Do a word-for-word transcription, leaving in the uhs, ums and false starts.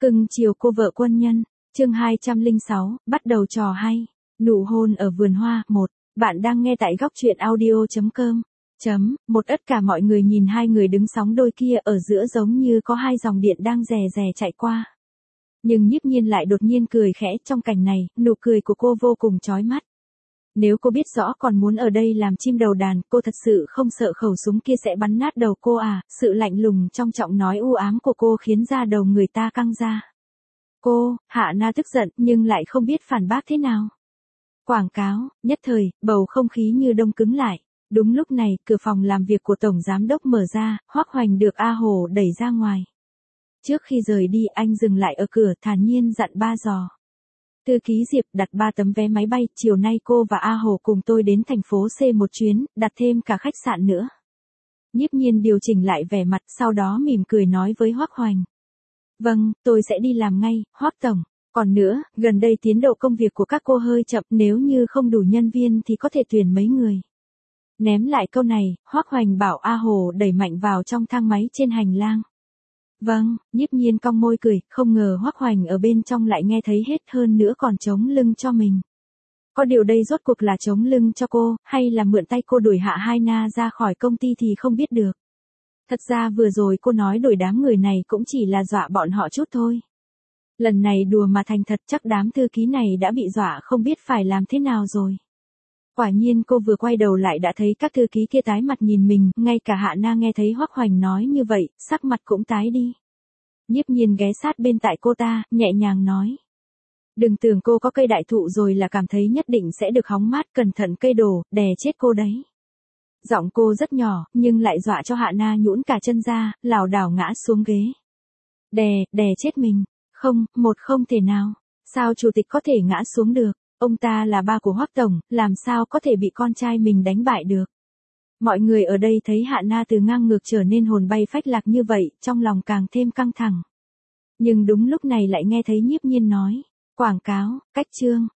Cưng chiều cô vợ quân nhân, chương hai trăm lẻ sáu, bắt đầu trò hay. Nụ hôn ở vườn hoa, một. Bạn đang nghe tại góc truyện audio chấm com. Chấm, một tất cả mọi người nhìn hai người đứng sóng đôi kia ở giữa giống như có hai dòng điện đang rè rè chạy qua. Nhưng Nhiếp Nhiên lại đột nhiên cười khẽ trong cảnh này, nụ cười của cô vô cùng chói mắt. Nếu cô biết rõ còn muốn ở đây làm chim đầu đàn, cô thật sự không sợ khẩu súng kia sẽ bắn nát đầu cô à, sự lạnh lùng trong giọng nói u ám của cô khiến da đầu người ta căng ra. Cô, Hạ Na tức giận nhưng lại không biết phản bác thế nào. Quảng cáo, nhất thời, bầu không khí như đông cứng lại. Đúng lúc này, cửa phòng làm việc của Tổng Giám Đốc mở ra, Hoắc Hoành được A Hồ đẩy ra ngoài. Trước khi rời đi anh dừng lại ở cửa thản nhiên dặn ba dò. Thư ký Diệp đặt ba tấm vé máy bay, chiều nay cô và A Hồ cùng tôi đến thành phố C một chuyến, đặt thêm cả khách sạn nữa. Nhiếp Nhiên điều chỉnh lại vẻ mặt, sau đó mỉm cười nói với Hoắc Hoành. Vâng, tôi sẽ đi làm ngay, Hoắc Tổng. Còn nữa, gần đây tiến độ công việc của các cô hơi chậm, nếu như không đủ nhân viên thì có thể tuyển mấy người. Ném lại câu này, Hoắc Hoành bảo A Hồ đẩy mạnh vào trong thang máy trên hành lang. Vâng, Nhiếp Nhiên cong môi cười, không ngờ Hoắc Hoành ở bên trong lại nghe thấy hết, hơn nữa còn chống lưng cho mình. Có điều đây rốt cuộc là chống lưng cho cô, hay là mượn tay cô đuổi Hạ Hai Na ra khỏi công ty thì không biết được. Thật ra vừa rồi cô nói đuổi đám người này cũng chỉ là dọa bọn họ chút thôi. Lần này đùa mà thành thật, chắc đám thư ký này đã bị dọa không biết phải làm thế nào rồi. Quả nhiên cô vừa quay đầu lại đã thấy các thư ký kia tái mặt nhìn mình, ngay cả Hạ Na nghe thấy Hoắc Hoành nói như vậy, sắc mặt cũng tái đi. Nhiếp Nhiên ghé sát bên tại cô ta, nhẹ nhàng nói. Đừng tưởng cô có cây đại thụ rồi là cảm thấy nhất định sẽ được hóng mát, cẩn thận cây đổ, đè chết cô đấy. Giọng cô rất nhỏ, nhưng lại dọa cho Hạ Na nhũn cả chân ra, lảo đảo ngã xuống ghế. Đè, đè chết mình. Không, một không thể nào. Sao chủ tịch có thể ngã xuống được? Ông ta là ba của Hoắc Tổng, làm sao có thể bị con trai mình đánh bại được? Mọi người ở đây thấy Hạ Na từ ngang ngược trở nên hồn bay phách lạc như vậy, trong lòng càng thêm căng thẳng. Nhưng đúng lúc này lại nghe thấy Nhiếp Nhiên nói. Quảng cáo, cách chương,